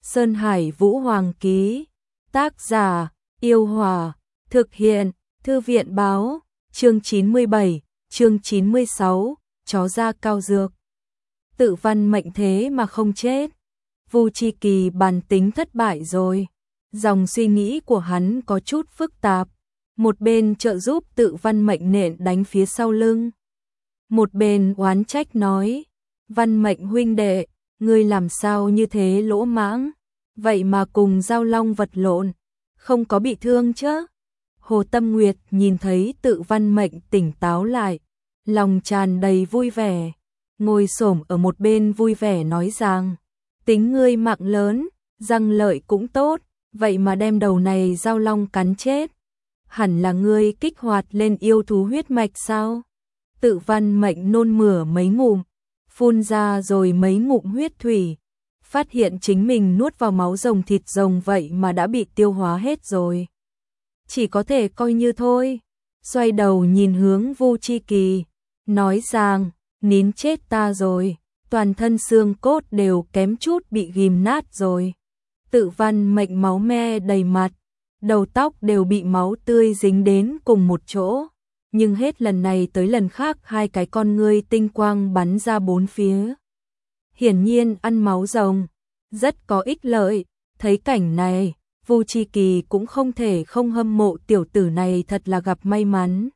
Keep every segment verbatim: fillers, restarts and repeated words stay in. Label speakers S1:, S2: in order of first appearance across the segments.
S1: Sơn Hải Vũ Hoàng ký. Tác giả, Yêu Hòa. Thực hiện, Thư viện báo. Chương chín mươi bảy, chương chín mươi sáu, chó da cao dược. Tự văn mệnh thế mà không chết. Vu Chi Kỳ bản tính thất bại rồi. Dòng suy nghĩ của hắn có chút phức tạp. Một bên trợ giúp tự văn mệnh nện đánh phía sau lưng. Một bên oán trách nói, văn mệnh huynh đệ, ngươi làm sao như thế lỗ mãng, vậy mà cùng Giao Long vật lộn, không có bị thương chứ? Hồ Tâm Nguyệt nhìn thấy tự văn mệnh tỉnh táo lại, lòng tràn đầy vui vẻ, ngồi xổm ở một bên vui vẻ nói rằng, tính ngươi mạng lớn, răng lợi cũng tốt, vậy mà đem đầu này Giao Long cắn chết. Hẳn là ngươi kích hoạt lên yêu thú huyết mạch sao? Tự văn mệnh nôn mửa mấy ngụm, phun ra rồi mấy ngụm huyết thủy, phát hiện chính mình nuốt vào máu rồng thịt rồng vậy mà đã bị tiêu hóa hết rồi. Chỉ có thể coi như thôi, xoay đầu nhìn hướng Vu Chi Kỳ, nói rằng, nín chết ta rồi, toàn thân xương cốt đều kém chút bị ghim nát rồi. Tự văn mệnh máu me đầy mặt, đầu tóc đều bị máu tươi dính đến cùng một chỗ, nhưng hết lần này tới lần khác hai cái con ngươi tinh quang bắn ra bốn phía. Hiển nhiên ăn máu rồng rất có ích lợi, thấy cảnh này, Vu Chi Kỳ cũng không thể không hâm mộ tiểu tử này thật là gặp may mắn.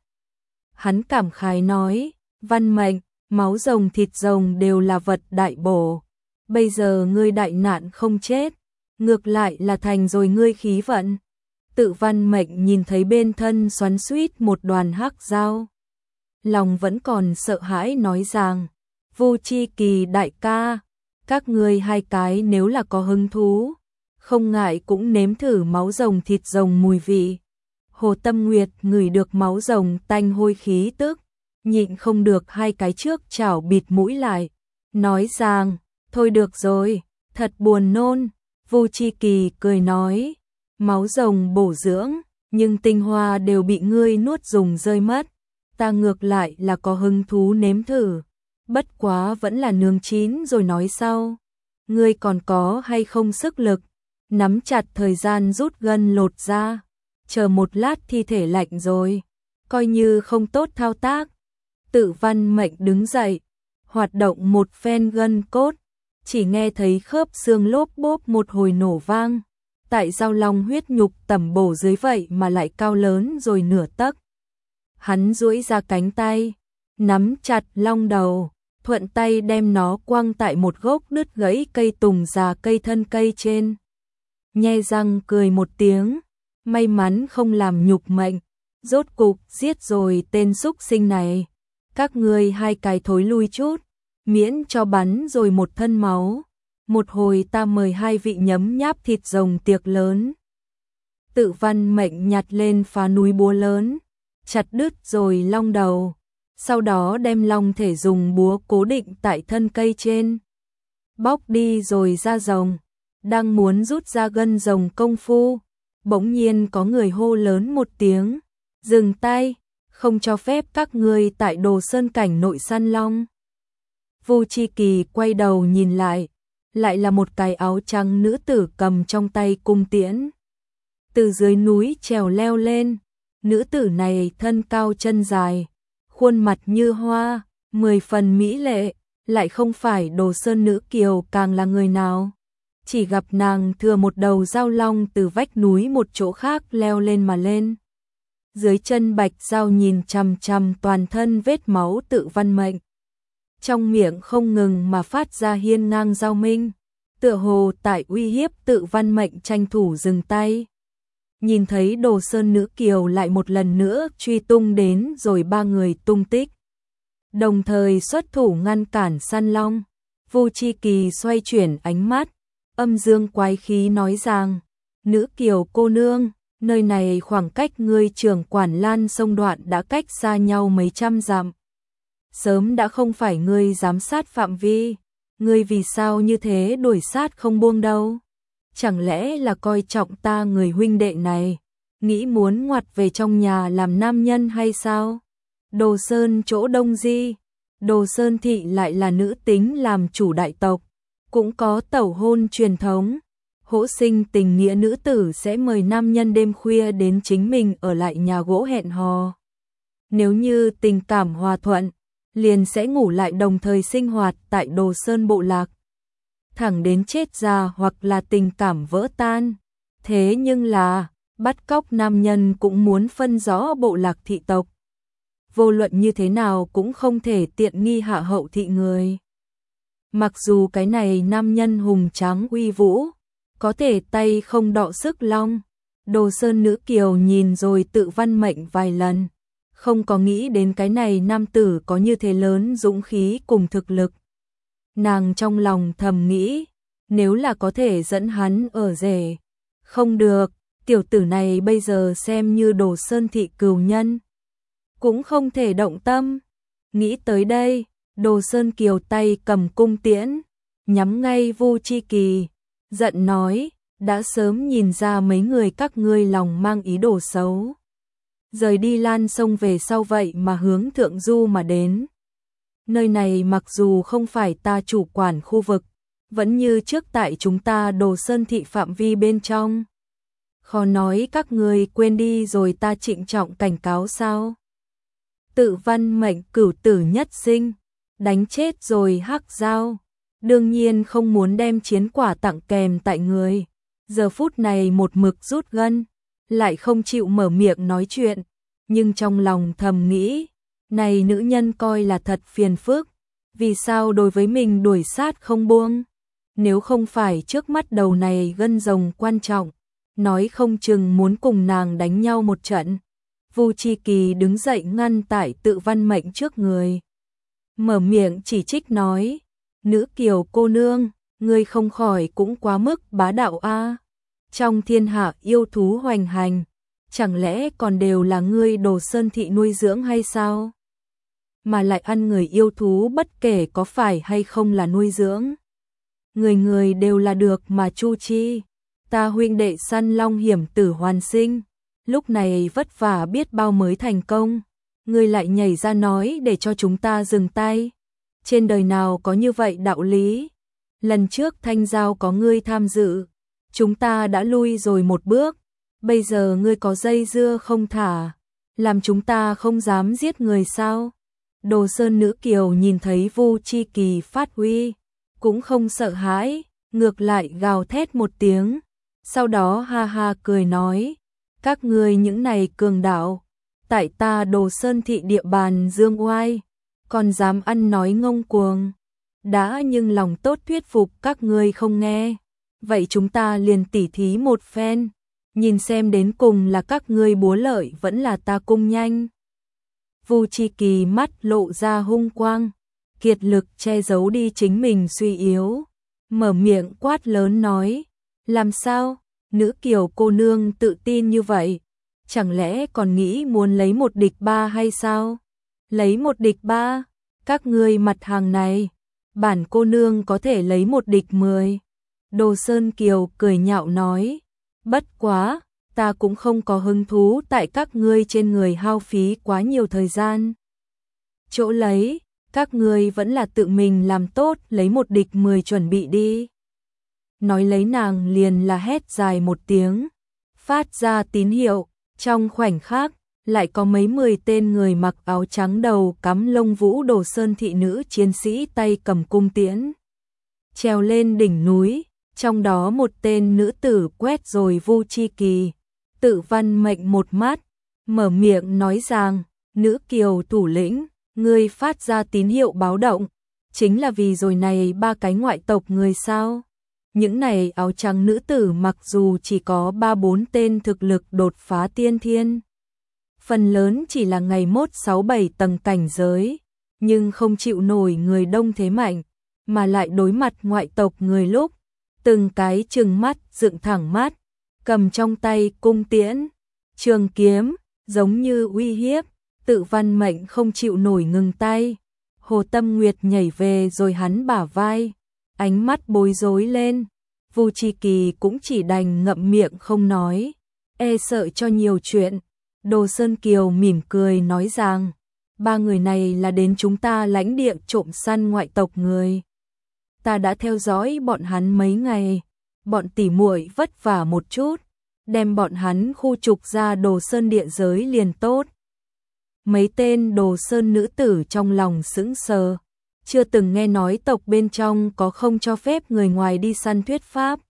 S1: Hắn cảm khái nói, văn mệnh, máu rồng thịt rồng đều là vật đại bổ, bây giờ ngươi đại nạn không chết, ngược lại là thành rồi ngươi khí vận. Tự văn mệnh nhìn thấy bên thân xoắn xuýt một đoàn hắc dao, lòng vẫn còn sợ hãi nói rằng, Vu Chi Kỳ đại ca, các ngươi hai cái nếu là có hứng thú, không ngại cũng nếm thử máu rồng thịt rồng mùi vị. Hồ Tâm Nguyệt ngửi được máu rồng tanh hôi khí tức, nhịn không được hai cái trước chảo bịt mũi lại, nói rằng, thôi được rồi, thật buồn nôn. Vu Chi Kỳ cười nói, máu rồng bổ dưỡng, nhưng tinh hoa đều bị ngươi nuốt dùng rơi mất, ta ngược lại là có hứng thú nếm thử, bất quá vẫn là nướng chín rồi nói sau. Ngươi còn có hay không sức lực, nắm chặt thời gian rút gân lột ra, chờ một lát thi thể lạnh rồi, coi như không tốt thao tác. Tự văn mệnh đứng dậy, hoạt động một phen gân cốt, chỉ nghe thấy khớp xương lốp bốp một hồi nổ vang. Tại Giao Long huyết nhục tẩm bổ dưới vậy mà lại cao lớn rồi nửa tấc. Hắn duỗi ra cánh tay, nắm chặt long đầu, thuận tay đem nó quăng tại một gốc đứt gãy cây tùng già cây thân cây trên. Nhe răng cười một tiếng, may mắn không làm nhục mệnh, rốt cục giết rồi tên súc sinh này. Các ngươi hai cái thối lui chút, miễn cho bắn rồi một thân máu. Một hồi ta mời hai vị nhấm nháp thịt rồng tiệc lớn. Tự văn mệnh nhặt lên phá núi búa lớn, chặt đứt rồi long đầu, sau đó đem long thể dùng búa cố định tại thân cây trên. Bóc đi rồi ra rồng, đang muốn rút ra gân rồng công phu, bỗng nhiên có người hô lớn một tiếng, dừng tay, không cho phép các ngươi tại Đồ Sơn cảnh nội săn long. Vu Chi Kỳ quay đầu nhìn lại, lại là một cái áo trắng nữ tử cầm trong tay cung tiễn. Từ dưới núi trèo leo lên, nữ tử này thân cao chân dài, khuôn mặt như hoa, mười phần mỹ lệ, lại không phải Đồ Sơn nữ kiều càng là người nào. Chỉ gặp nàng thừa một đầu dao long từ vách núi một chỗ khác leo lên mà lên. Dưới chân bạch dao nhìn chằm chằm toàn thân vết máu tự văn mệnh. Trong miệng không ngừng mà phát ra hiên ngang giao minh, tựa hồ tại uy hiếp tự văn mệnh tranh thủ dừng tay. Nhìn thấy Đồ Sơn nữ kiều lại một lần nữa truy tung đến rồi ba người tung tích. Đồng thời xuất thủ ngăn cản săn long, Vu Chi Kỳ xoay chuyển ánh mắt, âm dương quái khí nói rằng, nữ kiều cô nương, nơi này khoảng cách ngươi trưởng quản Lan sông đoạn đã cách xa nhau mấy trăm dặm. Sớm đã không phải ngươi giám sát phạm vi, ngươi vì sao như thế đuổi sát không buông đâu? Chẳng lẽ là coi trọng ta người huynh đệ này, nghĩ muốn ngoặt về trong nhà làm nam nhân hay sao? Đồ Sơn chỗ Đông Di, Đồ Sơn thị lại là nữ tính làm chủ đại tộc, cũng có tẩu hôn truyền thống. hỗ sinh tình nghĩa nữ tử sẽ mời nam nhân đêm khuya đến chính mình ở lại nhà gỗ hẹn hò. Nếu như tình cảm hòa thuận, liền sẽ ngủ lại đồng thời sinh hoạt tại Đồ Sơn bộ lạc. Thẳng đến chết già hoặc là tình cảm vỡ tan. Thế nhưng là, bắt cóc nam nhân cũng muốn phân rõ bộ lạc thị tộc. Vô luận như thế nào cũng không thể tiện nghi hạ hậu thị người. Mặc dù cái này nam nhân hùng tráng uy vũ, có thể tay không đọ sức long. Đồ Sơn nữ kiều nhìn rồi tự văn mệnh vài lần, không có nghĩ đến cái này nam tử có như thế lớn dũng khí cùng thực lực. Nàng trong lòng thầm nghĩ, nếu là có thể dẫn hắn ở rể, không được, tiểu tử này bây giờ xem như Đồ Sơn thị cừu nhân, cũng không thể động tâm. Nghĩ tới đây, Đồ Sơn Kiều tay cầm cung tiễn, nhắm ngay Vu Chi Kỳ, giận nói, đã sớm nhìn ra mấy người các ngươi lòng mang ý đồ xấu. Rời đi Lan sông về sau vậy mà hướng Thượng Du mà đến. Nơi này mặc dù không phải ta chủ quản khu vực, vẫn như trước tại chúng ta Đồ Sơn thị phạm vi bên trong. Khó nói các ngươi quên đi rồi ta trịnh trọng cảnh cáo sao? Tự văn mệnh cửu tử nhất sinh, đánh chết rồi hắc giao. Đương nhiên không muốn đem chiến quả tặng kèm tại người. Giờ phút này một mực rút gân, lại không chịu mở miệng nói chuyện, nhưng trong lòng thầm nghĩ, này nữ nhân coi là thật phiền phức, vì sao đối với mình đuổi sát không buông? Nếu không phải trước mắt đầu này gân rồng quan trọng, nói không chừng muốn cùng nàng đánh nhau một trận. Vu Chi Kỳ đứng dậy ngăn tại tự văn mệnh trước người, mở miệng chỉ trích nói, nữ kiều cô nương, ngươi không khỏi cũng quá mức bá đạo a. Trong thiên hạ yêu thú hoành hành, chẳng lẽ còn đều là ngươi Đồ Sơn thị nuôi dưỡng hay sao? Mà lại ăn người yêu thú bất kể có phải hay không là nuôi dưỡng. Người người đều là được mà chu chi. Ta huynh đệ săn long hiểm tử hoàn sinh, lúc này vất vả biết bao mới thành công. Ngươi lại nhảy ra nói để cho chúng ta dừng tay. Trên đời nào có như vậy đạo lý? Lần trước thanh giao có ngươi tham dự, chúng ta đã lui rồi một bước. Bây giờ ngươi có dây dưa không thả, làm chúng ta không dám giết người sao? Đồ Sơn nữ kiều nhìn thấy Vu Chi Kỳ phát huy, cũng không sợ hãi, ngược lại gào thét một tiếng. Sau đó ha ha cười nói, các ngươi những này cường đạo, tại ta Đồ Sơn thị địa bàn dương oai, còn dám ăn nói ngông cuồng. Đã nhưng lòng tốt thuyết phục các ngươi không nghe, vậy chúng ta liền tỉ thí một phen, nhìn xem đến cùng là các ngươi búa lợi vẫn là ta cung nhanh. Vu Chi Kỳ mắt lộ ra hung quang, kiệt lực che giấu đi chính mình suy yếu, mở miệng quát lớn nói, làm sao, nữ kiều cô nương tự tin như vậy, chẳng lẽ còn nghĩ muốn lấy một địch ba hay sao? Lấy một địch ba, các ngươi mặt hàng này, bản cô nương có thể lấy một địch mười. Đồ Sơn Kiều cười nhạo nói, bất quá, ta cũng không có hứng thú tại các ngươi trên người hao phí quá nhiều thời gian. Chỗ lấy, các ngươi vẫn là tự mình làm tốt lấy một địch mười chuẩn bị đi. Nói lấy nàng liền là hét dài một tiếng, phát ra tín hiệu, trong khoảnh khắc, lại có mấy mười tên người mặc áo trắng đầu cắm lông vũ Đồ Sơn thị nữ chiến sĩ tay cầm cung tiễn. Trèo lên đỉnh núi, trong đó một tên nữ tử quét rồi Vu Chi Kỳ, tự văn mệnh một mắt, mở miệng nói rằng, nữ kiều thủ lĩnh, ngươi phát ra tín hiệu báo động, chính là vì rồi này ba cái ngoại tộc người sao? Những này áo trắng nữ tử mặc dù chỉ có ba bốn tên thực lực đột phá tiên thiên, phần lớn chỉ là ngày mốt sáu bảy tầng cảnh giới, nhưng không chịu nổi người đông thế mạnh, mà lại đối mặt ngoại tộc người lúc, từng cái trừng mắt dựng thẳng mắt, cầm trong tay cung tiễn, trường kiếm, giống như uy hiếp, tự văn mệnh không chịu nổi ngừng tay. Hồ Tâm Nguyệt nhảy về rồi hắn bả vai, ánh mắt bối rối lên. Vu Chi Kỳ cũng chỉ đành ngậm miệng không nói, e sợ cho nhiều chuyện. Đồ Sơn Kiều mỉm cười nói rằng, ba người này là đến chúng ta lãnh địa trộm săn ngoại tộc người. Ta đã theo dõi bọn hắn mấy ngày, bọn tỉ muội vất vả một chút, đem bọn hắn khu trục ra Đồ Sơn địa giới liền tốt. Mấy tên Đồ Sơn nữ tử trong lòng sững sờ, chưa từng nghe nói tộc bên trong có không cho phép người ngoài đi săn thuyết pháp.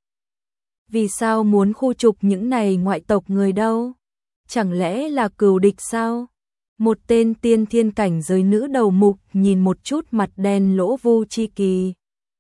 S1: Vì sao muốn khu trục những này ngoại tộc người đâu? Chẳng lẽ là cừu địch sao? Một tên tiên thiên cảnh giới nữ đầu mục nhìn một chút mặt đen lỗ vu chi kỳ.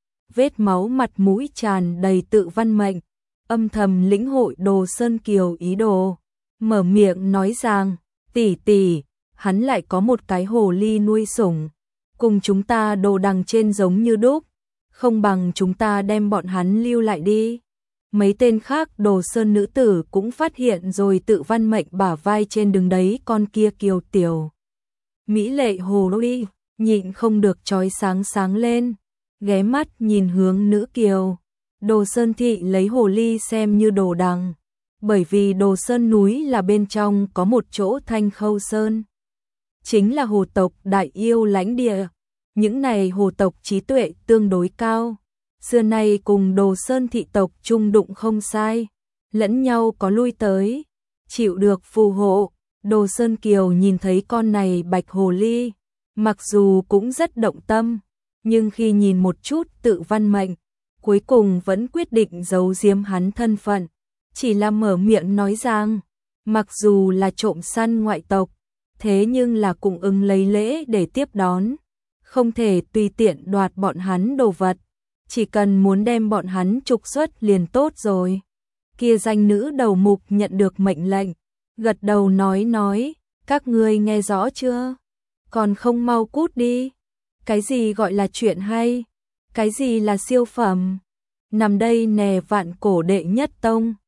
S1: Vết máu mặt mũi tràn đầy tự văn mệnh, âm thầm lĩnh hội Đồ Sơn Kiều ý đồ. Mở miệng nói rằng, tỷ tỷ, hắn lại có một cái hồ ly nuôi sủng, cùng chúng ta đồ đằng trên giống như đúc, không bằng chúng ta đem bọn hắn lưu lại đi. Mấy tên khác Đồ Sơn nữ tử cũng phát hiện rồi tự văn mệnh bả vai trên đứng đấy con kia kiều tiểu. Mỹ lệ hồ ly, nhịn không được chói sáng sáng lên, ghé mắt nhìn hướng nữ kiều. Đồ Sơn thị lấy hồ ly xem như đồ đằng, bởi vì Đồ Sơn núi là bên trong có một chỗ Thanh Khâu Sơn. Chính là hồ tộc đại yêu lãnh địa, những này hồ tộc trí tuệ tương đối cao. Xưa nay cùng Đồ Sơn thị tộc chung đụng không sai, lẫn nhau có lui tới, chịu được phù hộ. Đồ Sơn Kiều nhìn thấy con này bạch hồ ly, mặc dù cũng rất động tâm, nhưng khi nhìn một chút tự văn mệnh, cuối cùng vẫn quyết định giấu giếm hắn thân phận, chỉ là mở miệng nói rằng, mặc dù là trộm săn ngoại tộc, thế nhưng là cũng ứng lấy lễ để tiếp đón, không thể tùy tiện đoạt bọn hắn đồ vật. Chỉ cần muốn đem bọn hắn trục xuất liền tốt rồi. Kia danh nữ đầu mục nhận được mệnh lệnh, gật đầu nói nói, các ngươi nghe rõ chưa? Còn không mau cút đi. Cái gì gọi là chuyện hay? Cái gì là siêu phẩm? Nằm đây nè vạn cổ đệ nhất tông,